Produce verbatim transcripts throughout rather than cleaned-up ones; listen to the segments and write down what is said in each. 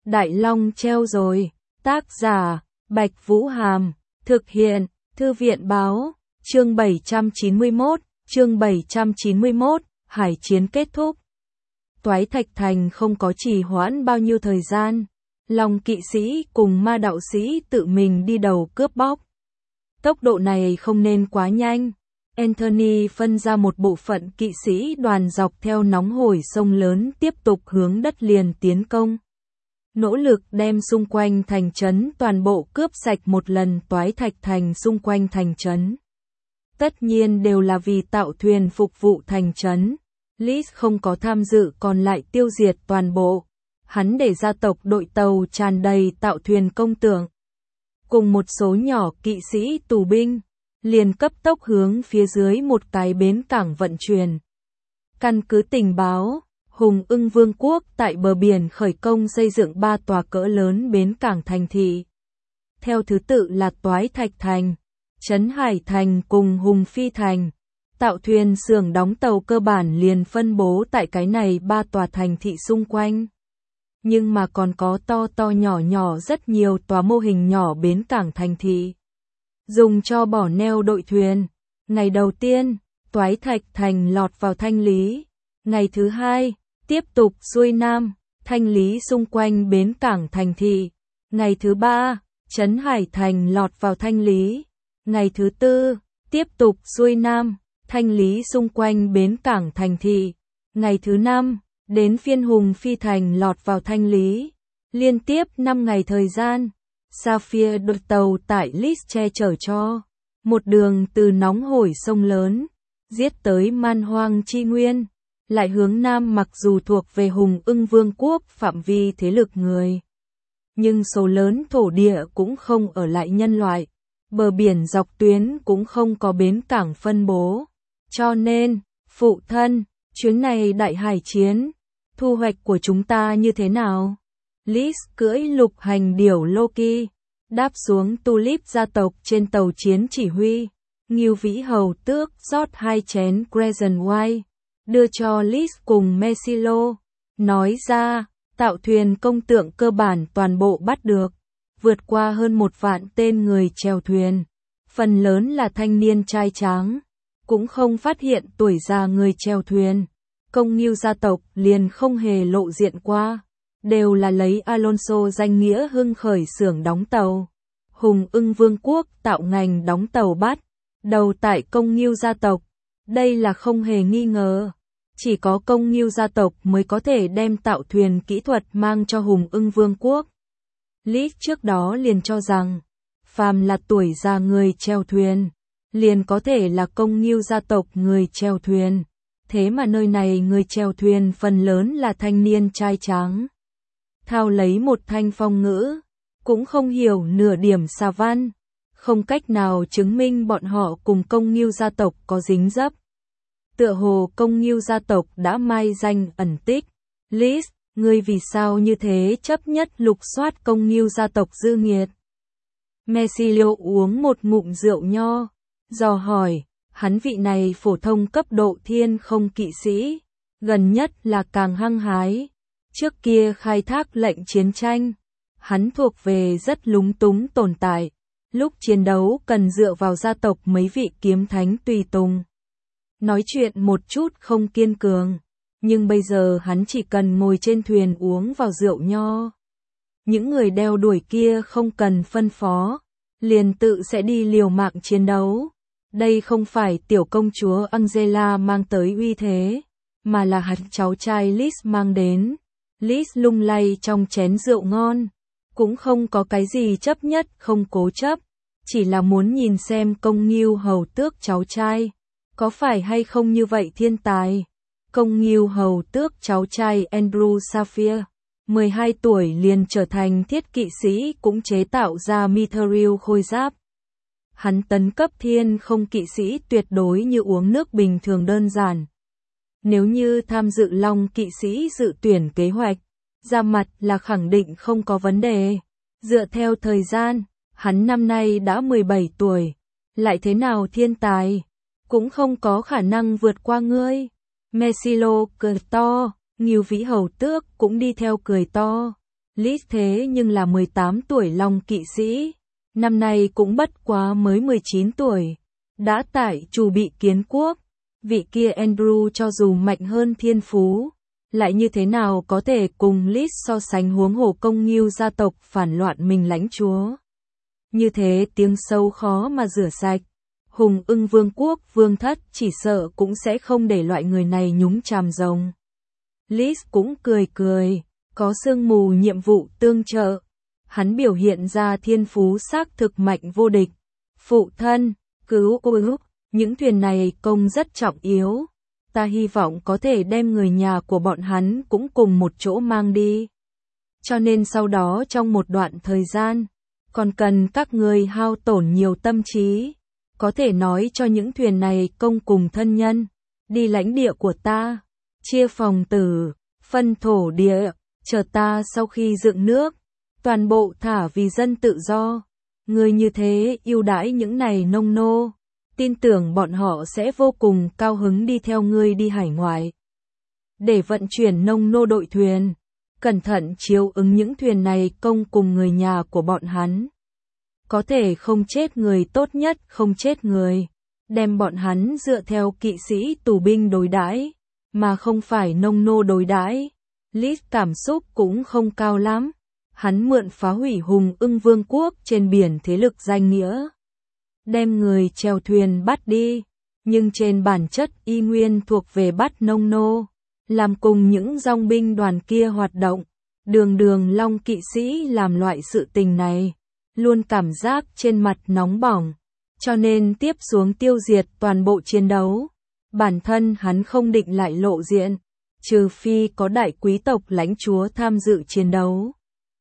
Đại Long treo rồi. Tác giả, Bạch Vũ Hàm. Thực hiện, Thư viện báo. Chương bảy trăm chín mươi mốt, chương bảy trăm chín mươi mốt, hải chiến kết thúc. Toái Thạch Thành không có trì hoãn bao nhiêu thời gian. Long kỵ sĩ cùng ma đạo sĩ tự mình đi đầu cướp bóc. Tốc độ này không nên quá nhanh. Anthony phân ra một bộ phận kỵ sĩ đoàn dọc theo nóng hổi sông lớn tiếp tục hướng đất liền tiến công. Nỗ lực đem xung quanh thành trấn toàn bộ cướp sạch một lần. Toái Thạch Thành xung quanh thành trấn. Tất nhiên đều là vì tạo thuyền phục vụ thành trấn. Lis không có tham dự còn lại tiêu diệt toàn bộ. Hắn để gia tộc đội tàu tràn đầy tạo thuyền công tượng. Cùng một số nhỏ kỵ sĩ tù binh, liền cấp tốc hướng phía dưới một cái bến cảng vận chuyển. Căn cứ tình báo, Hùng Ưng Vương quốc tại bờ biển khởi công xây dựng ba tòa cỡ lớn bến cảng thành thị. Theo thứ tự là Toái Thạch Thành, Trấn Hải Thành cùng Hùng Phi Thành. Tạo thuyền xưởng đóng tàu cơ bản liền phân bố tại cái này ba tòa thành thị xung quanh. Nhưng mà còn có to to nhỏ nhỏ rất nhiều tòa mô hình nhỏ bến cảng thành thị. Dùng cho bỏ neo đội thuyền. Ngày đầu tiên, Toái Thạch Thành lọt vào thanh lý. Ngày thứ hai, tiếp tục xuôi nam, thanh lý xung quanh bến cảng thành thị. Ngày thứ ba, Trấn Hải Thành lọt vào thanh lý. Ngày thứ tư, tiếp tục xuôi nam, thanh lý xung quanh bến cảng thành thị. Ngày thứ năm, đến phiên Hùng Phi Thành lọt vào thanh lý. Liên tiếp năm ngày thời gian, Sapphire đội tàu tại Lis che chở cho. Một đường từ nóng hổi sông lớn, giết tới man hoang chi nguyên. Lại hướng nam mặc dù thuộc về Hùng Ưng Vương quốc phạm vi thế lực người. Nhưng số lớn thổ địa cũng không ở lại nhân loại. Bờ biển dọc tuyến cũng không có bến cảng phân bố. Cho nên, phụ thân, chuyến này đại hải chiến, thu hoạch của chúng ta như thế nào? Lis cưỡi lục hành điểu Loki, đáp xuống Tulip gia tộc trên tàu chiến chỉ huy. Ngưu Vĩ Hầu Tước rót hai chén Crescent White, đưa cho Lis cùng Mesilo. Nói ra, tạo thuyền công tượng cơ bản toàn bộ bắt được. Vượt qua hơn một vạn tên người chèo thuyền. Phần lớn là thanh niên trai tráng. Cũng không phát hiện tuổi già người chèo thuyền. Công Ngưu gia tộc liền không hề lộ diện qua. Đều là lấy Alonso danh nghĩa hưng khởi xưởng đóng tàu. Hùng Ưng Vương quốc tạo ngành đóng tàu bắt đầu tại Công Ngưu gia tộc. Đây là không hề nghi ngờ. Chỉ có Công Ngưu gia tộc mới có thể đem tạo thuyền kỹ thuật mang cho Hùng Ưng Vương quốc. Lis trước đó liền cho rằng, phàm là tuổi già người chèo thuyền, liền có thể là Công Ngưu gia tộc người chèo thuyền. Thế mà nơi này người chèo thuyền phần lớn là thanh niên trai tráng. Thao lấy một thanh phong ngữ, cũng không hiểu nửa điểm xà văn, không cách nào chứng minh bọn họ cùng Công Ngưu gia tộc có dính dấp. Tựa hồ Công Ngưu gia tộc đã mai danh ẩn tích. Lis, ngươi vì sao như thế chấp nhất lục soát Công Ngưu gia tộc dư nghiệt? Messilio uống một ngụm rượu nho, dò hỏi, hắn vị này phổ thông cấp độ thiên không kỵ sĩ, gần nhất là càng hăng hái. Trước kia khai thác lệnh chiến tranh, hắn thuộc về rất lúng túng tồn tại. Lúc chiến đấu cần dựa vào gia tộc mấy vị kiếm thánh tùy tùng. Nói chuyện một chút không kiên cường. Nhưng bây giờ hắn chỉ cần ngồi trên thuyền uống vào rượu nho. Những người đeo đuổi kia không cần phân phó, liền tự sẽ đi liều mạng chiến đấu. Đây không phải tiểu công chúa Angela mang tới uy thế, mà là hắn cháu trai Lis mang đến. Lis lung lay trong chén rượu ngon, cũng không có cái gì chấp nhất không cố chấp, chỉ là muốn nhìn xem Công Ngưu Hầu Tước cháu trai, có phải hay không như vậy thiên tài. Công Ngưu Hầu Tước cháu trai Andrew Sapphire, mười hai tuổi liền trở thành thiết kỵ sĩ cũng chế tạo ra Mithril khôi giáp. Hắn tấn cấp thiên không kỵ sĩ tuyệt đối như uống nước bình thường đơn giản. Nếu như tham dự Long kỵ sĩ dự tuyển kế hoạch, ra mặt là khẳng định không có vấn đề. Dựa theo thời gian, hắn năm nay đã mười bảy tuổi, lại thế nào thiên tài, cũng không có khả năng vượt qua ngươi. Messilio cười to, Ngưu Vĩ Hầu Tước cũng đi theo cười to. Liz thế nhưng là mười tám tuổi Long kỵ sĩ, năm nay cũng bất quá mới mười chín tuổi, đã tại chủ bị kiến quốc, vị kia Andrew cho dù mạnh hơn thiên phú, lại như thế nào có thể cùng Liz so sánh, huống hồ Công Ngưu gia tộc phản loạn mình lãnh chúa. Như thế tiếng sâu khó mà rửa sạch, Hùng Ưng Vương quốc vương thất chỉ sợ cũng sẽ không để loại người này nhúng chàm rồng. Liz cũng cười cười, có sương mù nhiệm vụ tương trợ, hắn biểu hiện ra thiên phú xác thực mạnh vô địch. Phụ thân, cứu ôi, những thuyền này công rất trọng yếu, ta hy vọng có thể đem người nhà của bọn hắn cũng cùng một chỗ mang đi. Cho nên sau đó trong một đoạn thời gian, còn cần các người hao tổn nhiều tâm trí, có thể nói cho những thuyền này công cùng thân nhân, đi lãnh địa của ta, chia phòng tử, phân thổ địa, chờ ta sau khi dựng nước, toàn bộ thả vì dân tự do. Người như thế ưu đãi những này nông nô, tin tưởng bọn họ sẽ vô cùng cao hứng đi theo ngươi đi hải ngoại. Để vận chuyển nông nô đội thuyền, cẩn thận chiếu ứng những thuyền này công cùng người nhà của bọn hắn. Có thể không chết người tốt nhất không chết người, đem bọn hắn dựa theo kỵ sĩ tù binh đối đãi, mà không phải nông nô đối đãi. Liz cảm xúc cũng không cao lắm, hắn mượn phá hủy Hùng Ưng Vương quốc trên biển thế lực danh nghĩa, đem người chèo thuyền bắt đi, nhưng trên bản chất y nguyên thuộc về bắt nông nô, làm cùng những dòng binh đoàn kia hoạt động. Đường đường Long kỵ sĩ làm loại sự tình này, luôn cảm giác trên mặt nóng bỏng, cho nên tiếp xuống tiêu diệt toàn bộ chiến đấu. Bản thân hắn không định lại lộ diện, trừ phi có đại quý tộc lãnh chúa tham dự chiến đấu,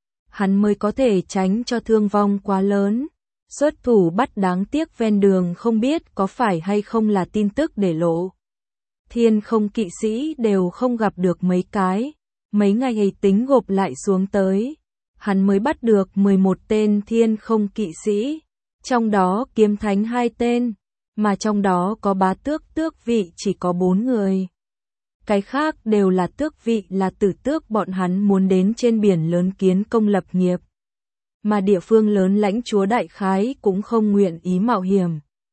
hắn mới có thể tránh cho thương vong quá lớn. Xuất thủ bắt đáng tiếc ven đường không biết có phải hay không là tin tức để lộ. Thiên không kỵ sĩ đều không gặp được mấy cái, mấy ngày ấy tính gộp lại xuống tới, hắn mới bắt được mười một tên thiên không kỵ sĩ, trong đó kiếm thánh hai tên, mà trong đó có bá tước tước vị chỉ có bốn người. Cái khác đều là tước vị, là tử tước bọn hắn muốn đến trên biển lớn kiến công lập nghiệp. Mà địa phương lớn lãnh chúa đại khái cũng không nguyện ý mạo hiểm.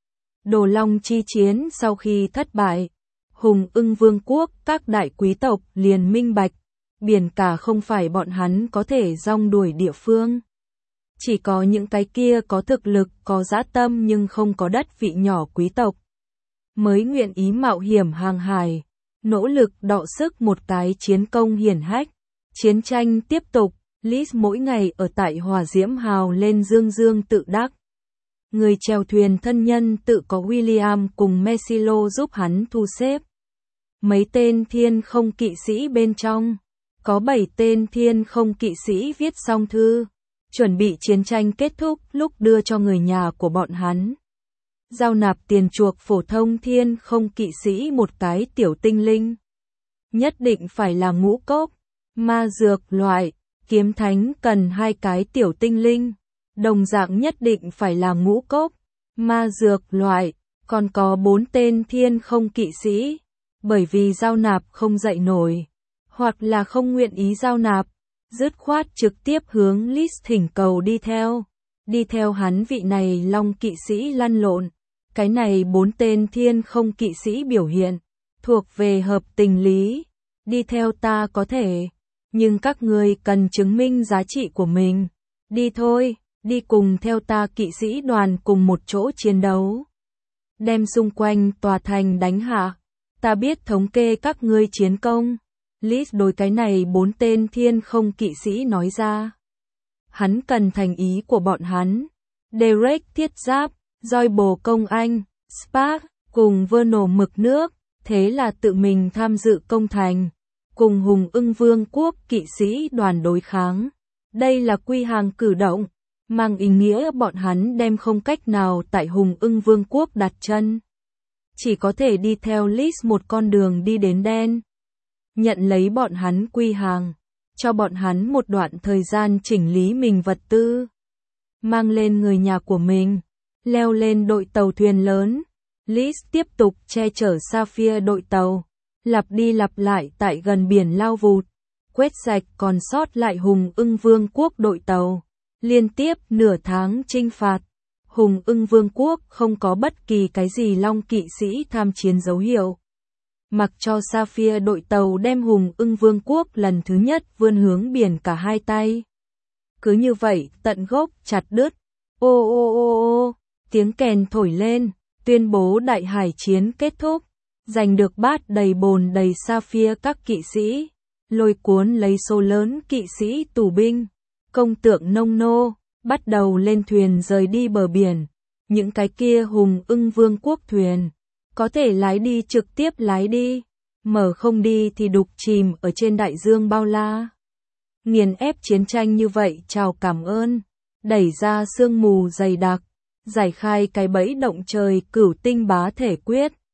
Đồ Long chi chiến sau khi thất bại, Hùng Ưng Vương quốc các đại quý tộc liền minh bạch, biển cả không phải bọn hắn có thể rong đuổi địa phương. Chỉ có những cái kia có thực lực, có dã tâm nhưng không có đất vị nhỏ quý tộc, mới nguyện ý mạo hiểm hàng hải, nỗ lực đọ sức một cái chiến công hiển hách. Chiến tranh tiếp tục. Liz mỗi ngày ở tại Hỏa Diễm Hào lên dương dương tự đắc. Người chèo thuyền thân nhân tự có William cùng Mesilo giúp hắn thu xếp. Mấy tên thiên không kỵ sĩ bên trong, có bảy tên thiên không kỵ sĩ viết xong thư, chuẩn bị chiến tranh kết thúc lúc đưa cho người nhà của bọn hắn. Giao nạp tiền chuộc phổ thông thiên không kỵ sĩ một cái tiểu tinh linh. Nhất định phải là ngũ cốc, ma dược loại. Kiếm thánh cần hai cái tiểu tinh linh, đồng dạng nhất định phải là ngũ cốc, ma dược loại, còn có bốn tên thiên không kỵ sĩ, bởi vì giao nạp không dậy nổi, hoặc là không nguyện ý giao nạp, dứt khoát trực tiếp hướng Liz thỉnh cầu đi theo, đi theo hắn vị này Long kỵ sĩ lăn lộn. Cái này bốn tên thiên không kỵ sĩ biểu hiện, thuộc về hợp tình lý, đi theo ta có thể. Nhưng các người cần chứng minh giá trị của mình. Đi thôi, đi cùng theo ta kỵ sĩ đoàn cùng một chỗ chiến đấu. Đem xung quanh tòa thành đánh hạ. Ta biết thống kê các ngươi chiến công. Liz đối cái này bốn tên thiên không kỵ sĩ nói ra. Hắn cần thành ý của bọn hắn. Derek thiết giáp, roi bồ công anh, Spark, cùng Vernal mực nước. Thế là tự mình tham dự công thành. Cùng Hùng Ưng Vương quốc kỵ sĩ đoàn đối kháng. Đây là quy hàng cử động, mang ý nghĩa bọn hắn đem không cách nào tại Hùng Ưng Vương quốc đặt chân. Chỉ có thể đi theo Liz một con đường đi đến đen. Nhận lấy bọn hắn quy hàng, cho bọn hắn một đoạn thời gian chỉnh lý mình vật tư. Mang lên người nhà của mình, leo lên đội tàu thuyền lớn. Liz tiếp tục che chở Sapphire đội tàu. Lặp đi lặp lại tại gần biển lao vụt, quét sạch còn sót lại Hùng Ưng Vương quốc đội tàu. Liên tiếp nửa tháng chinh phạt, Hùng Ưng Vương quốc không có bất kỳ cái gì Long kỵ sĩ tham chiến dấu hiệu. Mặc cho Sapphire đội tàu đem Hùng Ưng Vương quốc lần thứ nhất vươn hướng biển cả hai tay. Cứ như vậy, tận gốc chặt đứt. Ô ô ô ô, tiếng kèn thổi lên, tuyên bố đại hải chiến kết thúc, giành được bát đầy bồn đầy Sapphire các kỵ sĩ, lôi cuốn lấy số lớn kỵ sĩ tù binh, công tượng nông nô, bắt đầu lên thuyền rời đi bờ biển. Những cái kia Hùng Ưng Vương quốc thuyền, có thể lái đi trực tiếp lái đi, mở không đi thì đục chìm ở trên đại dương bao la. Nghiền ép chiến tranh như vậy chào cảm ơn, đẩy ra sương mù dày đặc, giải khai cái bẫy động trời cửu tinh bá thể quyết.